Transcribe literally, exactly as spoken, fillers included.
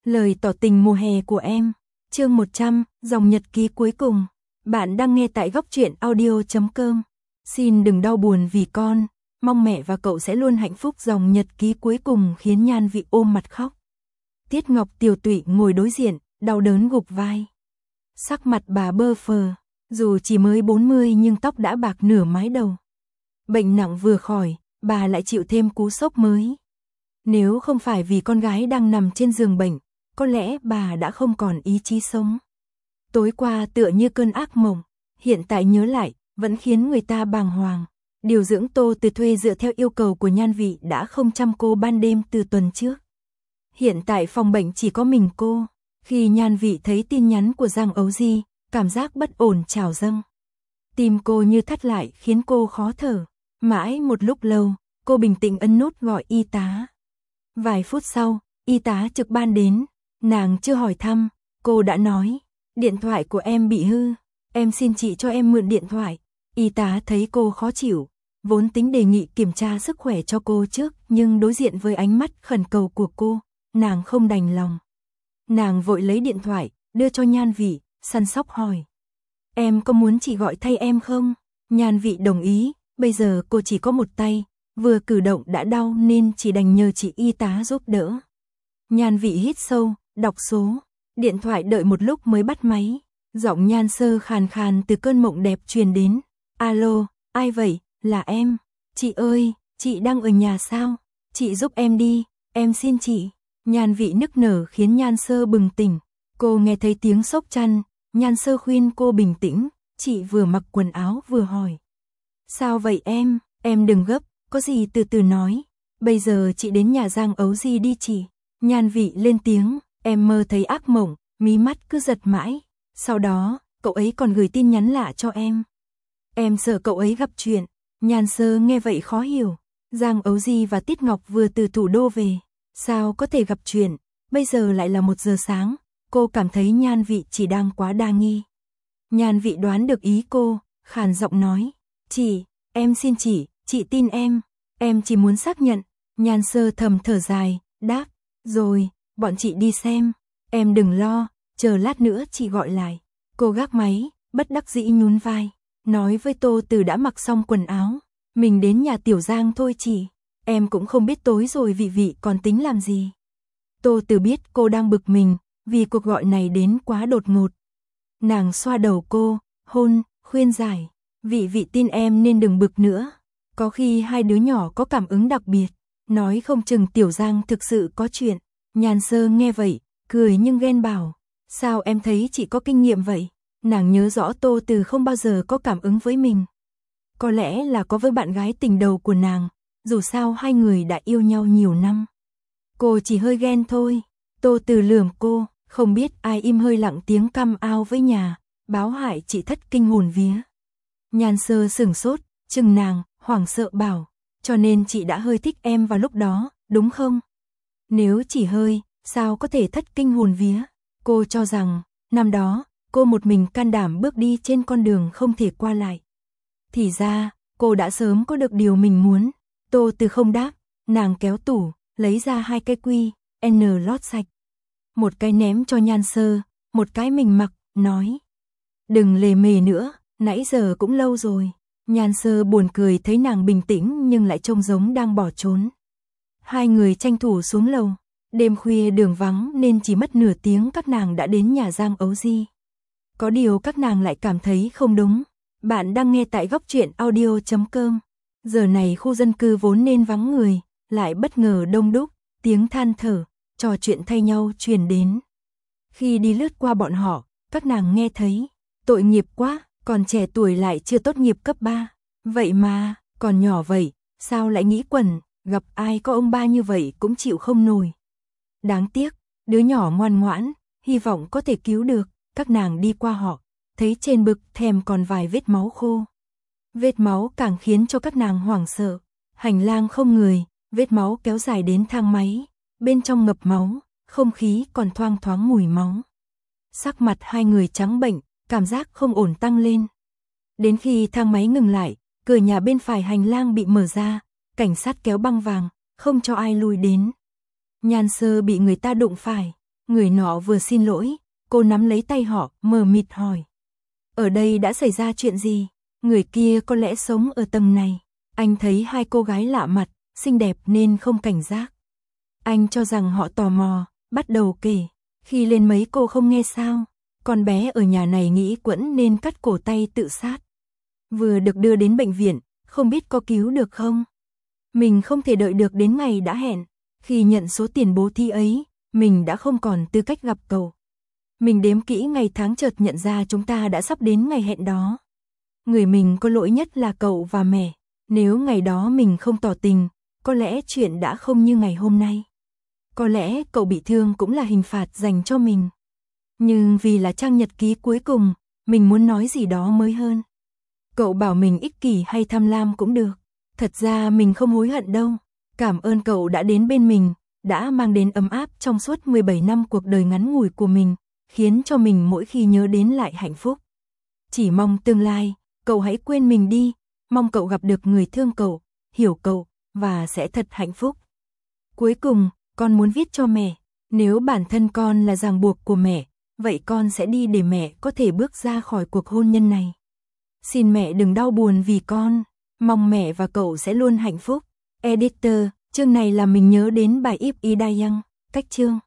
Lời tỏ tình mùa hè của em. Chương một trăm, dòng nhật ký cuối cùng. Bạn đang nghe tại góc truyện audio chấm com. Xin đừng đau buồn vì con, mong mẹ và cậu sẽ luôn hạnh phúc. Dòng nhật ký cuối cùng khiến Nhan Vị ôm mặt khóc. Tiết Ngọc tiều tụy ngồi đối diện, đau đớn gục vai. Sắc mặt bà bơ phờ, dù chỉ mới bốn mươi nhưng tóc đã bạc nửa mái đầu. Bệnh nặng vừa khỏi, bà lại chịu thêm cú sốc mới. Nếu không phải vì con gái đang nằm trên giường bệnh, có lẽ bà đã không còn ý chí sống. Tối qua tựa như cơn ác mộng, hiện tại nhớ lại, vẫn khiến người ta bàng hoàng. Điều dưỡng Tô Từ thuê dựa theo yêu cầu của Nhan Vị đã không chăm cô ban đêm từ tuần trước. Hiện tại phòng bệnh chỉ có mình cô. Khi Nhan Vị thấy tin nhắn của Giang Ấu Di, cảm giác bất ổn trào dâng. Tim cô như thắt lại khiến cô khó thở. Mãi một lúc lâu, cô bình tĩnh ấn nút gọi y tá. Vài phút sau, y tá trực ban đến. Nàng chưa hỏi thăm, cô đã nói, điện thoại của em bị hư, em xin chị cho em mượn điện thoại. Y tá thấy cô khó chịu, vốn tính đề nghị kiểm tra sức khỏe cho cô trước, nhưng đối diện với ánh mắt khẩn cầu của cô, nàng không đành lòng. Nàng vội lấy điện thoại, đưa cho Nhan Vị, săn sóc hỏi. Em có muốn chị gọi thay em không? Nhan Vị đồng ý, bây giờ cô chỉ có một tay, vừa cử động đã đau nên chỉ đành nhờ chị y tá giúp đỡ. Nhan Vị hít sâu, đọc số, điện thoại đợi một lúc mới bắt máy. Giọng Nhan Sơ khàn khàn từ cơn mộng đẹp truyền đến. Alo, ai vậy? Là em. Chị ơi, chị đang ở nhà sao? Chị giúp em đi, em xin chị. Nhan Vị nức nở khiến Nhan Sơ bừng tỉnh. Cô nghe thấy tiếng xốc chăn, Nhan Sơ khuyên cô bình tĩnh. Chị vừa mặc quần áo vừa hỏi. Sao vậy em? Em đừng gấp, có gì từ từ nói. Bây giờ chị đến nhà Giang Ấu Di đi chị. Nhan Vị lên tiếng, em mơ thấy ác mộng, mí mắt cứ giật mãi. Sau đó, cậu ấy còn gửi tin nhắn lạ cho em. Em sợ cậu ấy gặp chuyện. Nhan Sơ nghe vậy khó hiểu. Giang Ấu Di và Tiết Ngọc vừa từ thủ đô về. Sao có thể gặp chuyện? Bây giờ lại là một giờ sáng. Cô cảm thấy Nhan Vị chỉ đang quá đa nghi. Nhan Vị đoán được ý cô, khàn giọng nói. Chị, em xin chị, chị tin em. Em chỉ muốn xác nhận. Nhan Sơ thầm thở dài, đáp. Rồi, bọn chị đi xem. Em đừng lo, chờ lát nữa chị gọi lại. Cô gác máy, bất đắc dĩ nhún vai. Nói với Tô Từ đã mặc xong quần áo. Mình đến nhà Tiểu Giang thôi chị. Em cũng không biết tối rồi Vị Vị còn tính làm gì. Tô Từ biết cô đang bực mình, vì cuộc gọi này đến quá đột ngột. Nàng xoa đầu cô, hôn, khuyên giải. Vị Vị tin em nên đừng bực nữa. Có khi hai đứa nhỏ có cảm ứng đặc biệt. Nói không chừng Tiểu Giang thực sự có chuyện. Nhan Sơ nghe vậy, cười nhưng ghen bảo. Sao em thấy chị có kinh nghiệm vậy? Nàng nhớ rõ Tô Từ không bao giờ có cảm ứng với mình. Có lẽ là có với bạn gái tình đầu của nàng. Dù sao hai người đã yêu nhau nhiều năm. Cô chỉ hơi ghen thôi. Tô Từ lườm cô, không biết ai im hơi lặng tiếng căm ao với nhà. Báo hại chị thất kinh hồn vía. Nhan Sơ sửng sốt, chừng nàng, hoảng sợ bảo. Cho nên chị đã hơi thích em vào lúc đó, đúng không? Nếu chỉ hơi, sao có thể thất kinh hồn vía? Cô cho rằng, năm đó, cô một mình can đảm bước đi trên con đường không thể qua lại. Thì ra, cô đã sớm có được điều mình muốn. Tô Từ không đáp, nàng kéo tủ, lấy ra hai cái quy, N lót sạch. Một cái ném cho Nhan Sơ, một cái mình mặc, nói. Đừng lề mề nữa, nãy giờ cũng lâu rồi. Nhan Sơ buồn cười thấy nàng bình tĩnh nhưng lại trông giống đang bỏ trốn. Hai người tranh thủ xuống lầu. Đêm khuya đường vắng nên chỉ mất nửa tiếng các nàng đã đến nhà Giang Ấu Di. Có điều các nàng lại cảm thấy không đúng. Bạn đang nghe tại góc truyện audio chấm com. Giờ này khu dân cư vốn nên vắng người, lại bất ngờ đông đúc, tiếng than thở, trò chuyện thay nhau truyền đến. Khi đi lướt qua bọn họ, các nàng nghe thấy, tội nghiệp quá, còn trẻ tuổi lại chưa tốt nghiệp cấp ba. Vậy mà, còn nhỏ vậy, sao lại nghĩ quẩn, gặp ai có ông ba như vậy cũng chịu không nổi. Đáng tiếc, đứa nhỏ ngoan ngoãn, hy vọng có thể cứu được. Các nàng đi qua họ, thấy trên bực thềm còn vài vết máu khô. Vết máu càng khiến cho các nàng hoảng sợ. Hành lang không người, vết máu kéo dài đến thang máy. Bên trong ngập máu, không khí còn thoang thoáng mùi máu. Sắc mặt hai người trắng bệnh, cảm giác không ổn tăng lên. Đến khi thang máy ngừng lại, cửa nhà bên phải hành lang bị mở ra. Cảnh sát kéo băng vàng, không cho ai lui đến. Nhan Sơ bị người ta đụng phải. Người nọ vừa xin lỗi, cô nắm lấy tay họ, mờ mịt hỏi. Ở đây đã xảy ra chuyện gì? Người kia có lẽ sống ở tầng này. Anh thấy hai cô gái lạ mặt, xinh đẹp nên không cảnh giác. Anh cho rằng họ tò mò, bắt đầu kể. Khi lên mấy cô không nghe sao? Con bé ở nhà này nghĩ quẫn nên cắt cổ tay tự sát. Vừa được đưa đến bệnh viện, không biết có cứu được không? Mình không thể đợi được đến ngày đã hẹn. Khi nhận số tiền bố thí ấy, mình đã không còn tư cách gặp cậu. Mình đếm kỹ ngày tháng chợt nhận ra chúng ta đã sắp đến ngày hẹn đó. Người mình có lỗi nhất là cậu và mẹ. Nếu ngày đó mình không tỏ tình, có lẽ chuyện đã không như ngày hôm nay. Có lẽ cậu bị thương cũng là hình phạt dành cho mình. Nhưng vì là trang nhật ký cuối cùng, mình muốn nói gì đó mới hơn. Cậu bảo mình ích kỷ hay tham lam cũng được. Thật ra mình không hối hận đâu. Cảm ơn cậu đã đến bên mình, đã mang đến ấm áp trong suốt mười bảy năm cuộc đời ngắn ngủi của mình, khiến cho mình mỗi khi nhớ đến lại hạnh phúc. Chỉ mong tương lai, cậu hãy quên mình đi, mong cậu gặp được người thương cậu, hiểu cậu, và sẽ thật hạnh phúc. Cuối cùng, con muốn viết cho mẹ, nếu bản thân con là ràng buộc của mẹ, vậy con sẽ đi để mẹ có thể bước ra khỏi cuộc hôn nhân này. Xin mẹ đừng đau buồn vì con, mong mẹ và cậu sẽ luôn hạnh phúc. Editor, chương này làm mình nhớ đến bài If I Die Young, cách chương.